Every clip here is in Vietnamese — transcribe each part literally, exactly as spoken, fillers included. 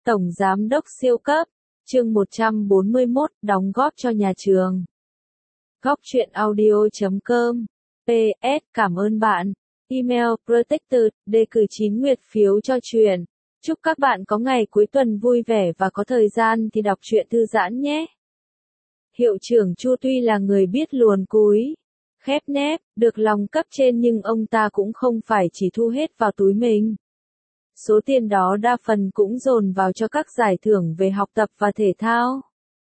Tổng Giám đốc siêu cấp, chương một trăm bốn mươi mốt, đóng góp cho nhà trường. Góc truyện audio chấm com, pê ét, cảm ơn bạn. Email, protected, đề cử chín nguyệt phiếu cho truyện. Chúc các bạn có ngày cuối tuần vui vẻ và có thời gian thì đọc truyện thư giãn nhé. Hiệu trưởng Chu tuy là người biết luồn cúi, khép nép, được lòng cấp trên nhưng ông ta cũng không phải chỉ thu hết vào túi mình. Số tiền đó đa phần cũng dồn vào cho các giải thưởng về học tập và thể thao.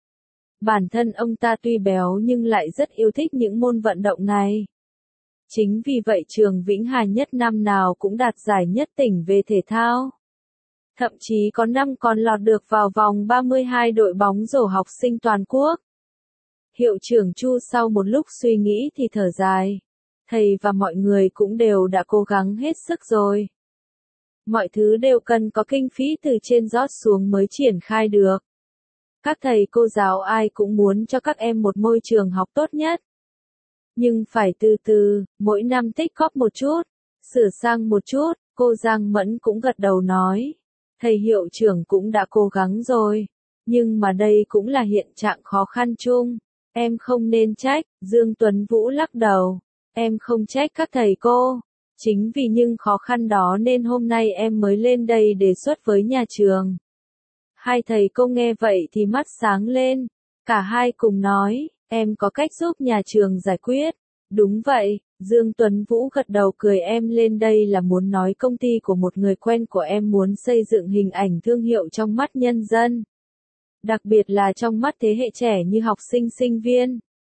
Bản thân ông ta tuy béo nhưng lại rất yêu thích những môn vận động này. Chính vì vậy trường Vĩnh Hà nhất năm nào cũng đạt giải nhất tỉnh về thể thao. Thậm chí có năm còn lọt được vào vòng ba mươi hai đội bóng rổ học sinh toàn quốc. Hiệu trưởng Chu sau một lúc suy nghĩ thì thở dài. Thầy và mọi người cũng đều đã cố gắng hết sức rồi. Mọi thứ đều cần có kinh phí từ trên rót xuống mới triển khai được. Các thầy cô giáo ai cũng muốn cho các em một môi trường học tốt nhất. Nhưng phải từ từ, mỗi năm tích góp một chút, sửa sang một chút, cô Giang Mẫn cũng gật đầu nói. Thầy hiệu trưởng cũng đã cố gắng rồi, nhưng mà đây cũng là hiện trạng khó khăn chung. Em không nên trách, Dương Tuấn Vũ lắc đầu. Em không trách các thầy cô. Chính vì những khó khăn đó nên hôm nay em mới lên đây đề xuất với nhà trường. Hai thầy cô nghe vậy thì mắt sáng lên. Cả hai cùng nói, em có cách giúp nhà trường giải quyết. Đúng vậy, Dương Tuấn Vũ gật đầu cười, em lên đây là muốn nói công ty của một người quen của em muốn xây dựng hình ảnh thương hiệu trong mắt nhân dân. Đặc biệt là trong mắt thế hệ trẻ như học sinh sinh viên.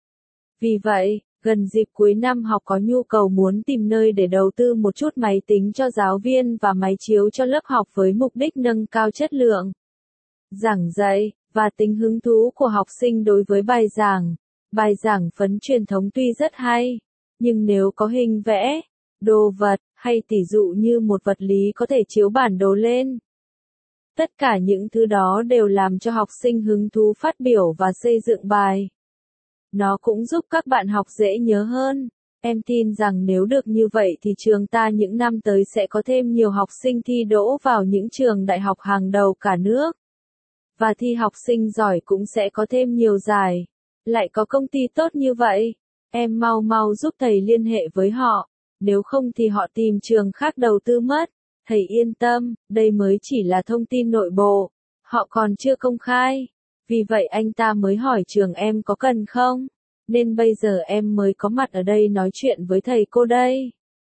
Vì vậy, gần dịp cuối năm học có nhu cầu muốn tìm nơi để đầu tư một chút máy tính cho giáo viên và máy chiếu cho lớp học với mục đích nâng cao chất lượng giảng dạy, và tính hứng thú của học sinh đối với bài giảng. Bài giảng phấn truyền thống tuy rất hay, nhưng nếu có hình vẽ, đồ vật, hay tỉ dụ như một vật lý có thể chiếu bản đồ lên. Tất cả những thứ đó đều làm cho học sinh hứng thú phát biểu và xây dựng bài. Nó cũng giúp các bạn học dễ nhớ hơn. Em tin rằng nếu được như vậy thì trường ta những năm tới sẽ có thêm nhiều học sinh thi đỗ vào những trường đại học hàng đầu cả nước. Và thi học sinh giỏi cũng sẽ có thêm nhiều giải. Lại có công ty tốt như vậy. Em mau mau giúp thầy liên hệ với họ. Nếu không thì họ tìm trường khác đầu tư mất. Thầy yên tâm, đây mới chỉ là thông tin nội bộ. Họ còn chưa công khai. Vì vậy anh ta mới hỏi trường em có cần không? Nên bây giờ em mới có mặt ở đây nói chuyện với thầy cô đây.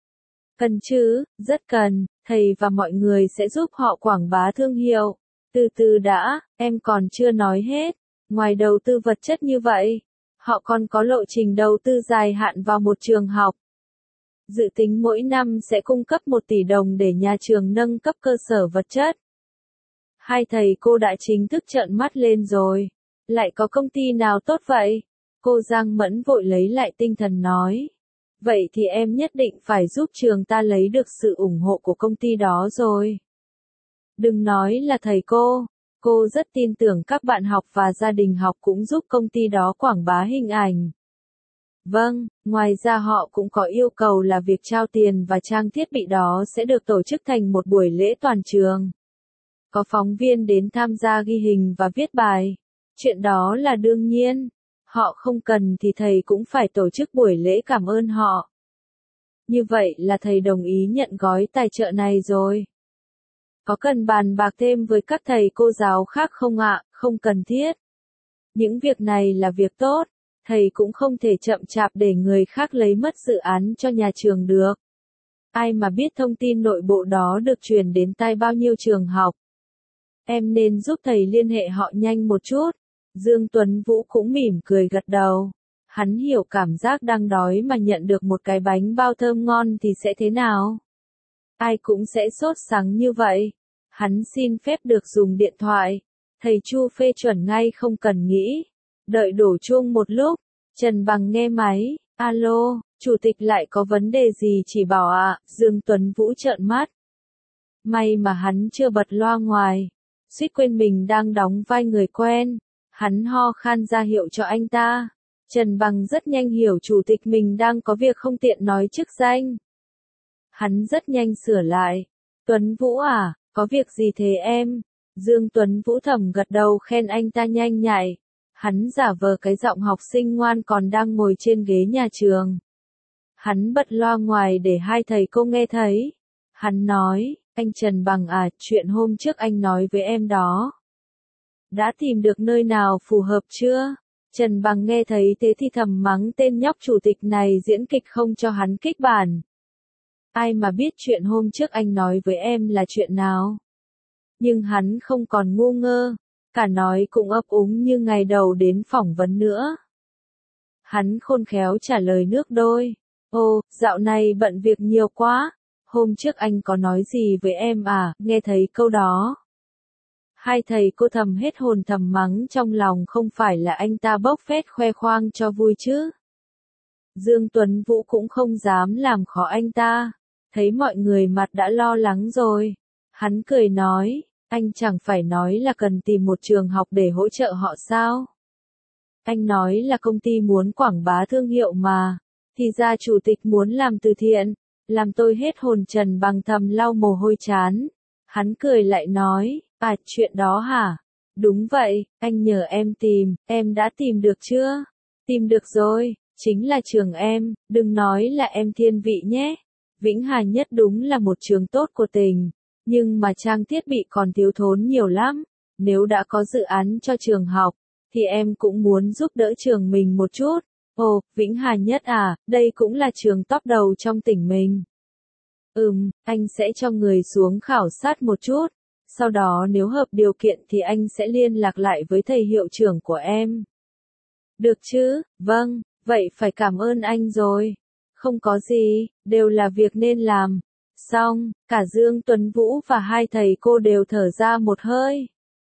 Cần chứ, rất cần, thầy và mọi người sẽ giúp họ quảng bá thương hiệu. Từ từ đã, em còn chưa nói hết. Ngoài đầu tư vật chất như vậy, họ còn có lộ trình đầu tư dài hạn vào một trường học. Dự tính mỗi năm sẽ cung cấp một tỷ đồng để nhà trường nâng cấp cơ sở vật chất. Hai thầy cô đã chính thức trợn mắt lên rồi. Lại có công ty nào tốt vậy? Cô Giang Mẫn vội lấy lại tinh thần nói. Vậy thì em nhất định phải giúp trường ta lấy được sự ủng hộ của công ty đó rồi. Đừng nói là thầy cô. Cô rất tin tưởng các bạn học và gia đình học cũng giúp công ty đó quảng bá hình ảnh. Vâng, ngoài ra họ cũng có yêu cầu là việc trao tiền và trang thiết bị đó sẽ được tổ chức thành một buổi lễ toàn trường. Có phóng viên đến tham gia ghi hình và viết bài. Chuyện đó là đương nhiên. Họ không cần thì thầy cũng phải tổ chức buổi lễ cảm ơn họ. Như vậy là thầy đồng ý nhận gói tài trợ này rồi. Có cần bàn bạc thêm với các thầy cô giáo khác không ạ? Không cần thiết. Những việc này là việc tốt. Thầy cũng không thể chậm chạp để người khác lấy mất dự án cho nhà trường được. Ai mà biết thông tin nội bộ đó được truyền đến tai bao nhiêu trường học. Em nên giúp thầy liên hệ họ nhanh một chút. Dương Tuấn Vũ cũng mỉm cười gật đầu. Hắn hiểu cảm giác đang đói mà nhận được một cái bánh bao thơm ngon thì sẽ thế nào. Ai cũng sẽ sốt sắng như vậy. Hắn xin phép được dùng điện thoại. Thầy Chu phê chuẩn ngay không cần nghĩ. Đợi đổ chuông một lúc. Trần Bằng nghe máy. Alo, chủ tịch lại có vấn đề gì chỉ bảo ạ. À? Dương Tuấn Vũ trợn mắt. May mà hắn chưa bật loa ngoài. Suýt quên mình đang đóng vai người quen. Hắn ho khan ra hiệu cho anh ta. Trần Bằng rất nhanh hiểu chủ tịch mình đang có việc không tiện nói chức danh. Hắn rất nhanh sửa lại. Tuấn Vũ à, có việc gì thế em? Dương Tuấn Vũ thầm gật đầu khen anh ta nhanh nhạy. Hắn giả vờ cái giọng học sinh ngoan còn đang ngồi trên ghế nhà trường. Hắn bật loa ngoài để hai thầy cô nghe thấy. Hắn nói, anh Trần Bằng à, chuyện hôm trước anh nói với em đó. Đã tìm được nơi nào phù hợp chưa? Trần Bằng nghe thấy thế thì thầm mắng tên nhóc chủ tịch này diễn kịch không cho hắn kích bản. Ai mà biết chuyện hôm trước anh nói với em là chuyện nào? Nhưng hắn không còn ngu ngơ, cả nói cũng ấp úng như ngày đầu đến phỏng vấn nữa. Hắn khôn khéo trả lời nước đôi. Ồ, dạo này bận việc nhiều quá. Hôm trước anh có nói gì với em à, nghe thấy câu đó. Hai thầy cô thầm hết hồn thầm mắng trong lòng không phải là anh ta bốc phét khoe khoang cho vui chứ. Dương Tuấn Vũ cũng không dám làm khó anh ta. Thấy mọi người mặt đã lo lắng rồi. Hắn cười nói, anh chẳng phải nói là cần tìm một trường học để hỗ trợ họ sao? Anh nói là công ty muốn quảng bá thương hiệu mà. Thì ra chủ tịch muốn làm từ thiện. Làm tôi hết hồn. Trần Bằng thầm lau mồ hôi chán. Hắn cười lại nói, à chuyện đó hả? Đúng vậy, anh nhờ em tìm, em đã tìm được chưa? Tìm được rồi, chính là trường em, đừng nói là em thiên vị nhé. Vĩnh Hà Nhất đúng là một trường tốt của tỉnh, nhưng mà trang thiết bị còn thiếu thốn nhiều lắm. Nếu đã có dự án cho trường học, thì em cũng muốn giúp đỡ trường mình một chút. Ồ, Vĩnh Hà Nhất à, đây cũng là trường top đầu trong tỉnh mình. Ừm, anh sẽ cho người xuống khảo sát một chút. Sau đó nếu hợp điều kiện thì anh sẽ liên lạc lại với thầy hiệu trưởng của em. Được chứ, vâng, vậy phải cảm ơn anh rồi. Không có gì, đều là việc nên làm. Xong, cả Dương Tuấn Vũ và hai thầy cô đều thở ra một hơi.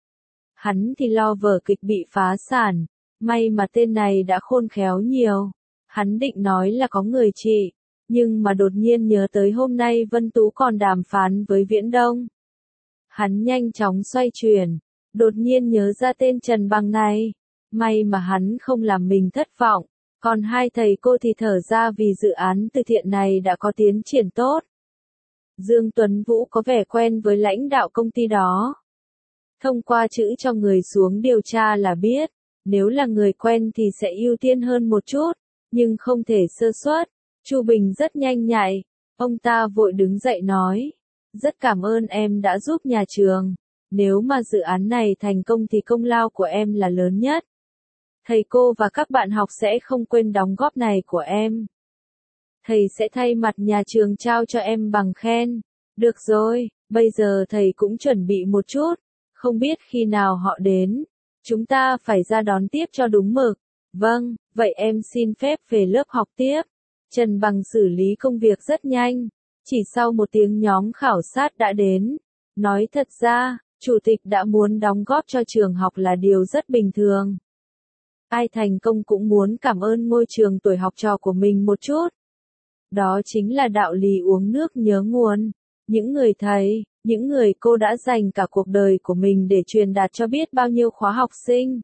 Hắn thì lo vở kịch bị phá sản. May mà tên này đã khôn khéo nhiều. Hắn định nói là có người trị. Nhưng mà đột nhiên nhớ tới hôm nay Vân Tú còn đàm phán với Viễn Đông. Hắn nhanh chóng xoay chuyển. Đột nhiên nhớ ra tên Trần Bằng này. May mà hắn không làm mình thất vọng. Còn hai thầy cô thì thở ra vì dự án từ thiện này đã có tiến triển tốt. Dương Tuấn Vũ có vẻ quen với lãnh đạo công ty đó. Thông qua chữ cho người xuống điều tra là biết. Nếu là người quen thì sẽ ưu tiên hơn một chút. Nhưng không thể sơ suất. Chu Bình rất nhanh nhạy. Ông ta vội đứng dậy nói. Rất cảm ơn em đã giúp nhà trường. Nếu mà dự án này thành công thì công lao của em là lớn nhất. Thầy cô và các bạn học sẽ không quên đóng góp này của em. Thầy sẽ thay mặt nhà trường trao cho em bằng khen. Được rồi, bây giờ thầy cũng chuẩn bị một chút. Không biết khi nào họ đến. Chúng ta phải ra đón tiếp cho đúng mực. Vâng, vậy em xin phép về lớp học tiếp. Trần Bằng xử lý công việc rất nhanh. Chỉ sau một tiếng nhóm khảo sát đã đến. Nói thật ra, chủ tịch đã muốn đóng góp cho trường học là điều rất bình thường. Ai thành công cũng muốn cảm ơn ngôi trường tuổi học trò của mình một chút. Đó chính là đạo lý uống nước nhớ nguồn. Những người thầy, những người cô đã dành cả cuộc đời của mình để truyền đạt cho biết bao nhiêu khóa học sinh.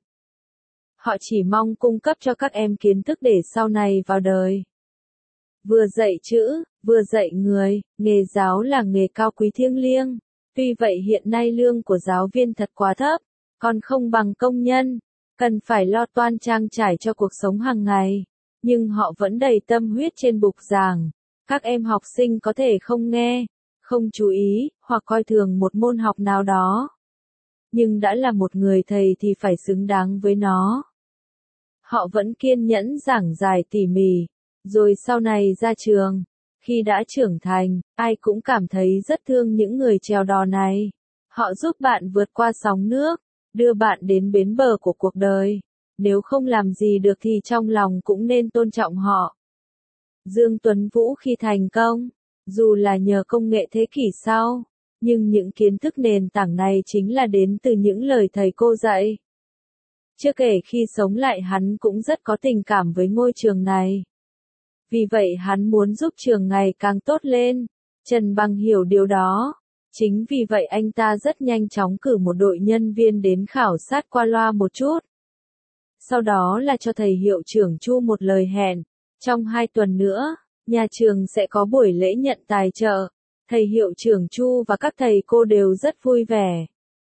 Họ chỉ mong cung cấp cho các em kiến thức để sau này vào đời. Vừa dạy chữ, vừa dạy người, nghề giáo là nghề cao quý thiêng liêng. Tuy vậy hiện nay lương của giáo viên thật quá thấp, còn không bằng công nhân, cần phải lo toan trang trải cho cuộc sống hàng ngày. Nhưng họ vẫn đầy tâm huyết trên bục giảng. Các em học sinh có thể không nghe, không chú ý, hoặc coi thường một môn học nào đó. Nhưng đã là một người thầy thì phải xứng đáng với nó. Họ vẫn kiên nhẫn giảng giải tỉ mỉ. Rồi sau này ra trường, khi đã trưởng thành, ai cũng cảm thấy rất thương những người chèo đò này. Họ giúp bạn vượt qua sóng nước, đưa bạn đến bến bờ của cuộc đời. Nếu không làm gì được thì trong lòng cũng nên tôn trọng họ. Dương Tuấn Vũ khi thành công, dù là nhờ công nghệ thế kỷ sau, nhưng những kiến thức nền tảng này chính là đến từ những lời thầy cô dạy. Chưa kể khi sống lại hắn cũng rất có tình cảm với ngôi trường này. Vì vậy hắn muốn giúp trường ngày càng tốt lên. Trần Bằng hiểu điều đó. Chính vì vậy anh ta rất nhanh chóng cử một đội nhân viên đến khảo sát qua loa một chút. Sau đó là cho thầy hiệu trưởng Chu một lời hẹn. Trong hai tuần nữa, nhà trường sẽ có buổi lễ nhận tài trợ. Thầy hiệu trưởng Chu và các thầy cô đều rất vui vẻ.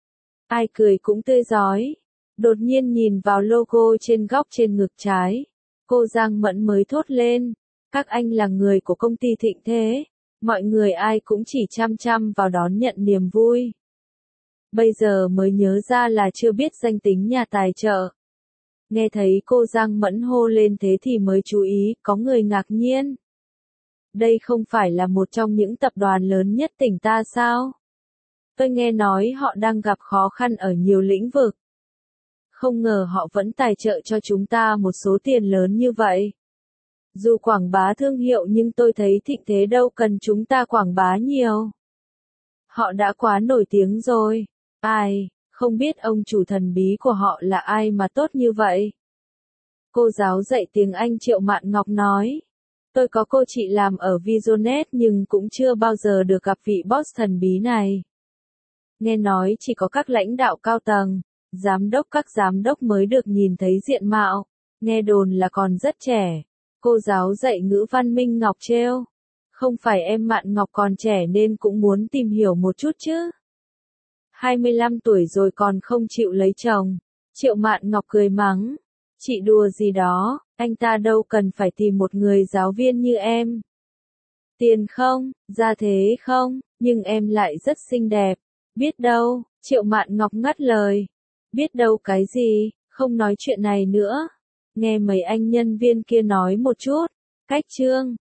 ai cười cũng tươi rói. Đột nhiên nhìn vào logo trên góc trên ngực trái, cô Giang Mẫn mới thốt lên, các anh là người của công ty Thịnh Thế, mọi người ai cũng chỉ chăm chăm vào đón nhận niềm vui. Bây giờ mới nhớ ra là chưa biết danh tính nhà tài trợ. Nghe thấy cô Giang Mẫn hô lên thế thì mới chú ý, có người ngạc nhiên. Đây không phải là một trong những tập đoàn lớn nhất tỉnh ta sao? Tôi nghe nói họ đang gặp khó khăn ở nhiều lĩnh vực. Không ngờ họ vẫn tài trợ cho chúng ta một số tiền lớn như vậy. Dù quảng bá thương hiệu nhưng tôi thấy Thịnh Thế đâu cần chúng ta quảng bá nhiều. Họ đã quá nổi tiếng rồi. Ai, không biết ông chủ thần bí của họ là ai mà tốt như vậy? Cô giáo dạy tiếng Anh Triệu Mạn Ngọc nói. Tôi có cô chị làm ở Visionet nhưng cũng chưa bao giờ được gặp vị boss thần bí này. Nghe nói chỉ có các lãnh đạo cao tầng, giám đốc các giám đốc mới được nhìn thấy diện mạo, nghe đồn là còn rất trẻ. Cô giáo dạy ngữ văn Minh Ngọc trêu. Không phải em Mạn Ngọc còn trẻ nên cũng muốn tìm hiểu một chút chứ. hai mươi lăm tuổi rồi còn không chịu lấy chồng. Triệu Mạn Ngọc cười mắng. Chị đùa gì đó, anh ta đâu cần phải tìm một người giáo viên như em. Tiền không, gia thế không, nhưng em lại rất xinh đẹp. Biết đâu, Triệu Mạn Ngọc ngắt lời. Biết đâu cái gì, không nói chuyện này nữa. Nghe mấy anh nhân viên kia nói một chút. Cách chương.